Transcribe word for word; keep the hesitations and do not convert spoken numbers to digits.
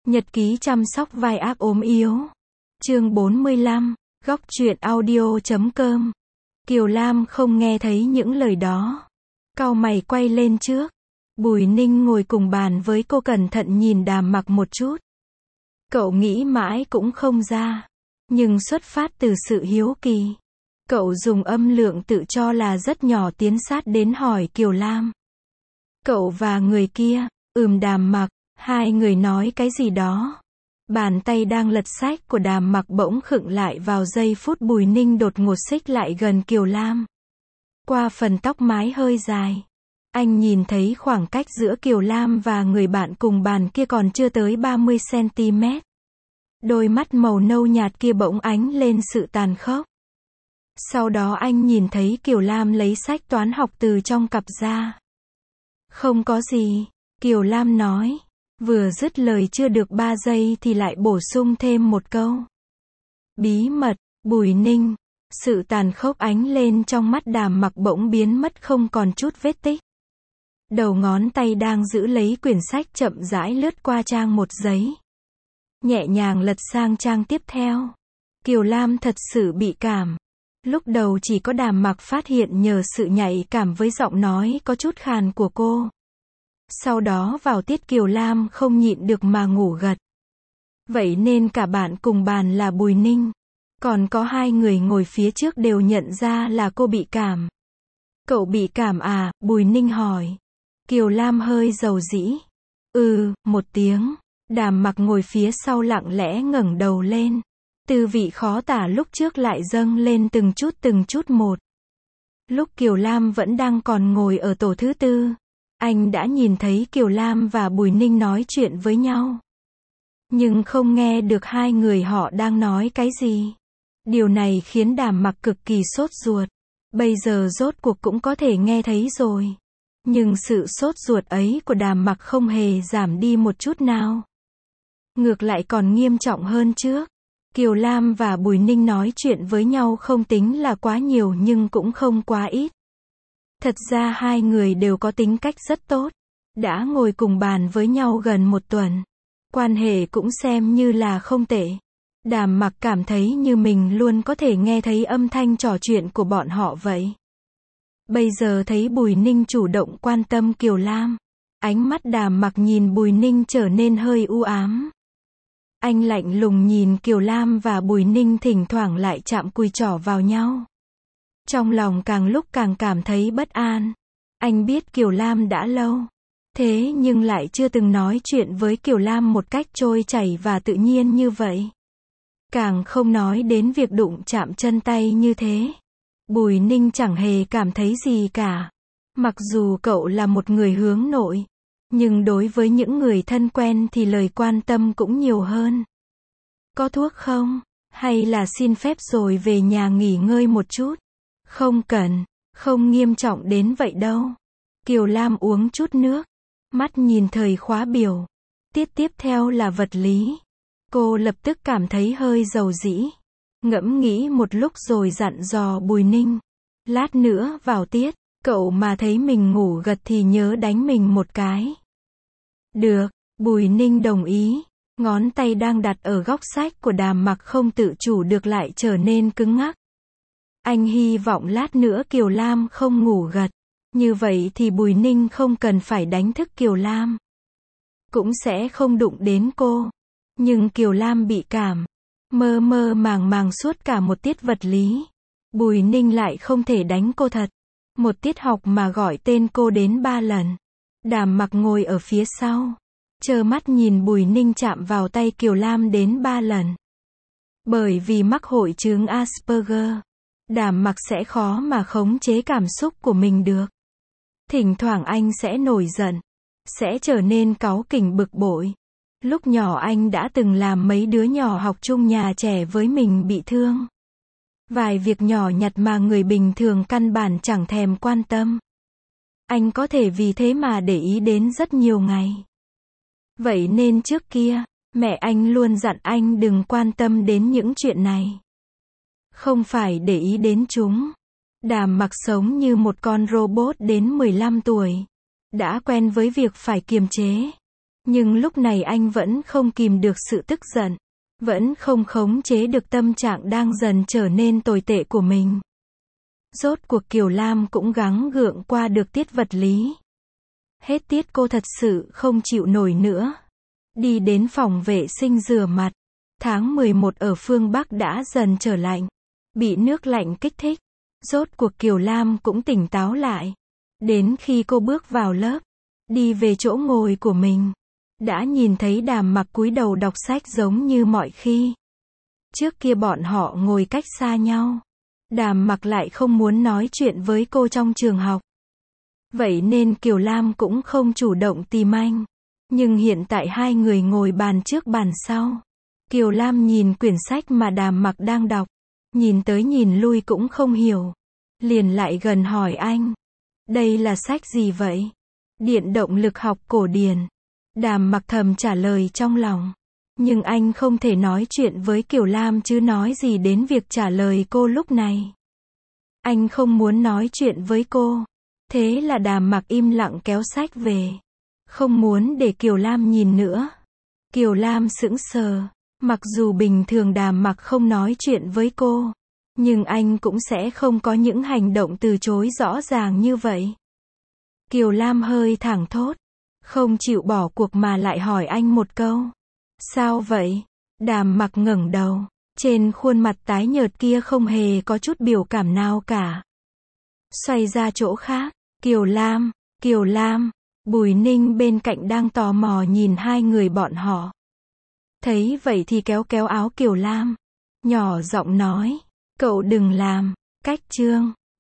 Nhật ký chăm sóc vai ác ốm yếu. Chương bốn mươi lăm, góc truyện audio chấm com. Kiều Lam không nghe thấy những lời đó. Cau mày quay lên trước. Bùi Ninh ngồi cùng bàn với cô cẩn thận nhìn Đàm Mặc một chút. Cậu nghĩ mãi cũng không ra. Nhưng xuất phát từ sự hiếu kỳ. Cậu dùng âm lượng tự cho là rất nhỏ tiến sát đến hỏi Kiều Lam. Cậu và người kia, ừm Đàm Mặc, hai người nói cái gì đó. Bàn tay đang lật sách của Đàm Mặc bỗng khựng lại vào giây phút Bùi Ninh đột ngột xích lại gần Kiều Lam. Qua phần tóc mái hơi dài, anh nhìn thấy khoảng cách giữa Kiều Lam và người bạn cùng bàn kia còn chưa tới ba mươi xăng ti mét. Đôi mắt màu nâu nhạt kia bỗng ánh lên sự tàn khốc. Sau đó anh nhìn thấy Kiều Lam lấy sách toán học từ trong cặp ra. Không có gì, Kiều Lam nói. Vừa dứt lời chưa được ba giây thì lại bổ sung thêm một câu. Bí mật, Bùi Ninh. Sự tàn khốc ánh lên trong mắt Đàm Mặc bỗng biến mất không còn chút vết tích. Đầu ngón tay đang giữ lấy quyển sách chậm rãi lướt qua trang một giấy. Nhẹ nhàng lật sang trang tiếp theo. Kiều Lam thật sự bị cảm. Lúc đầu chỉ có Đàm Mặc phát hiện nhờ sự nhạy cảm với giọng nói có chút khàn của cô. Sau đó vào tiết Kiều Lam không nhịn được mà ngủ gật. Vậy nên cả bạn cùng bàn là Bùi Ninh. Còn có hai người ngồi phía trước đều nhận ra là cô bị cảm. Cậu bị cảm à? Bùi Ninh hỏi. Kiều Lam hơi dầu dĩ. Ừ, một tiếng. Đàm Mặc ngồi phía sau lặng lẽ ngẩng đầu lên. Tư vị khó tả lúc trước lại dâng lên từng chút từng chút một. Lúc Kiều Lam vẫn đang còn ngồi ở tổ thứ tư, anh đã nhìn thấy Kiều Lam và Bùi Ninh nói chuyện với nhau. Nhưng không nghe được hai người họ đang nói cái gì. Điều này khiến Đàm Mặc cực kỳ sốt ruột. Bây giờ rốt cuộc cũng có thể nghe thấy rồi. Nhưng sự sốt ruột ấy của Đàm Mặc không hề giảm đi một chút nào. Ngược lại còn nghiêm trọng hơn trước. Kiều Lam và Bùi Ninh nói chuyện với nhau không tính là quá nhiều nhưng cũng không quá ít. Thật ra hai người đều có tính cách rất tốt. Đã ngồi cùng bàn với nhau gần một tuần. Quan hệ cũng xem như là không tệ. Đàm Mặc cảm thấy như mình luôn có thể nghe thấy âm thanh trò chuyện của bọn họ vậy. Bây giờ thấy Bùi Ninh chủ động quan tâm Kiều Lam. Ánh mắt Đàm Mặc nhìn Bùi Ninh trở nên hơi u ám. Anh lạnh lùng nhìn Kiều Lam và Bùi Ninh thỉnh thoảng lại chạm cùi trỏ vào nhau. Trong lòng càng lúc càng cảm thấy bất an. Anh biết Kiều Lam đã lâu. Thế nhưng lại chưa từng nói chuyện với Kiều Lam một cách trôi chảy và tự nhiên như vậy. Càng không nói đến việc đụng chạm chân tay như thế. Bùi Ninh chẳng hề cảm thấy gì cả. Mặc dù cậu là một người hướng nội. Nhưng đối với những người thân quen thì lời quan tâm cũng nhiều hơn. Có thuốc không? Hay là xin phép rồi về nhà nghỉ ngơi một chút? Không cần, không nghiêm trọng đến vậy đâu. Kiều Lam uống chút nước. Mắt nhìn thời khóa biểu. Tiết tiếp theo là vật lý. Cô lập tức cảm thấy hơi dầu dĩ. Ngẫm nghĩ một lúc rồi dặn dò Bùi Ninh. Lát nữa vào tiết, cậu mà thấy mình ngủ gật thì nhớ đánh mình một cái. Được, Bùi Ninh đồng ý. Ngón tay đang đặt ở góc sách của Đàm Mặc không tự chủ được lại trở nên cứng ngắc. Anh hy vọng lát nữa Kiều Lam không ngủ gật. Như vậy thì Bùi Ninh không cần phải đánh thức Kiều Lam. Cũng sẽ không đụng đến cô. Nhưng Kiều Lam bị cảm. Mơ mơ màng màng suốt cả một tiết vật lý. Bùi Ninh lại không thể đánh cô thật. Một tiết học mà gọi tên cô đến ba lần. Đàm Mặc ngồi ở phía sau. Trơ mắt nhìn Bùi Ninh chạm vào tay Kiều Lam đến ba lần. Bởi vì mắc hội chứng Asperger. Đàm Mặc sẽ khó mà khống chế cảm xúc của mình được. Thỉnh thoảng anh sẽ nổi giận. Sẽ trở nên cáu kỉnh bực bội. Lúc nhỏ anh đã từng làm mấy đứa nhỏ học chung nhà trẻ với mình bị thương. Vài việc nhỏ nhặt mà người bình thường căn bản chẳng thèm quan tâm. Anh có thể vì thế mà để ý đến rất nhiều ngày. Vậy nên trước kia, mẹ anh luôn dặn anh đừng quan tâm đến những chuyện này. Không phải để ý đến chúng. Đàm Mặc sống như một con robot đến mười lăm tuổi. Đã quen với việc phải kiềm chế. Nhưng lúc này anh vẫn không kìm được sự tức giận. Vẫn không khống chế được tâm trạng đang dần trở nên tồi tệ của mình. Rốt cuộc Kiều Lam cũng gắng gượng qua được tiết vật lý. Hết tiết cô thật sự không chịu nổi nữa. Đi đến phòng vệ sinh rửa mặt. Tháng mười một ở phương Bắc đã dần trở lạnh. Bị nước lạnh kích thích. Rốt cuộc Kiều Lam cũng tỉnh táo lại. Đến khi cô bước vào lớp, đi về chỗ ngồi của mình, đã nhìn thấy Đàm Mặc cúi đầu đọc sách giống như mọi khi. Trước kia bọn họ ngồi cách xa nhau. Đàm Mặc lại không muốn nói chuyện với cô trong trường học. Vậy nên Kiều Lam cũng không chủ động tìm anh. Nhưng hiện tại hai người ngồi bàn trước bàn sau. Kiều Lam nhìn quyển sách mà Đàm Mặc đang đọc. Nhìn tới nhìn lui cũng không hiểu. Liền lại gần hỏi anh. Đây là sách gì vậy? Điện động lực học cổ điển. Đàm Mặc thầm trả lời trong lòng. Nhưng anh không thể nói chuyện với Kiều Lam chứ nói gì đến việc trả lời cô lúc này. Anh không muốn nói chuyện với cô. Thế là Đàm Mặc im lặng kéo sách về. Không muốn để Kiều Lam nhìn nữa. Kiều Lam sững sờ. Mặc dù bình thường Đàm Mặc không nói chuyện với cô, nhưng anh cũng sẽ không có những hành động từ chối rõ ràng như vậy. Kiều Lam hơi thẳng thốt. Không chịu bỏ cuộc mà lại hỏi anh một câu. Sao vậy? Đàm Mặc ngẩng đầu. Trên khuôn mặt tái nhợt kia không hề có chút biểu cảm nào cả. Xoay ra chỗ khác. Kiều Lam, Kiều Lam. Bùi Ninh bên cạnh đang tò mò nhìn hai người bọn họ. Thấy vậy thì kéo kéo áo Kiều Lam. Nhỏ giọng nói. Cậu đừng làm. Cách Trương.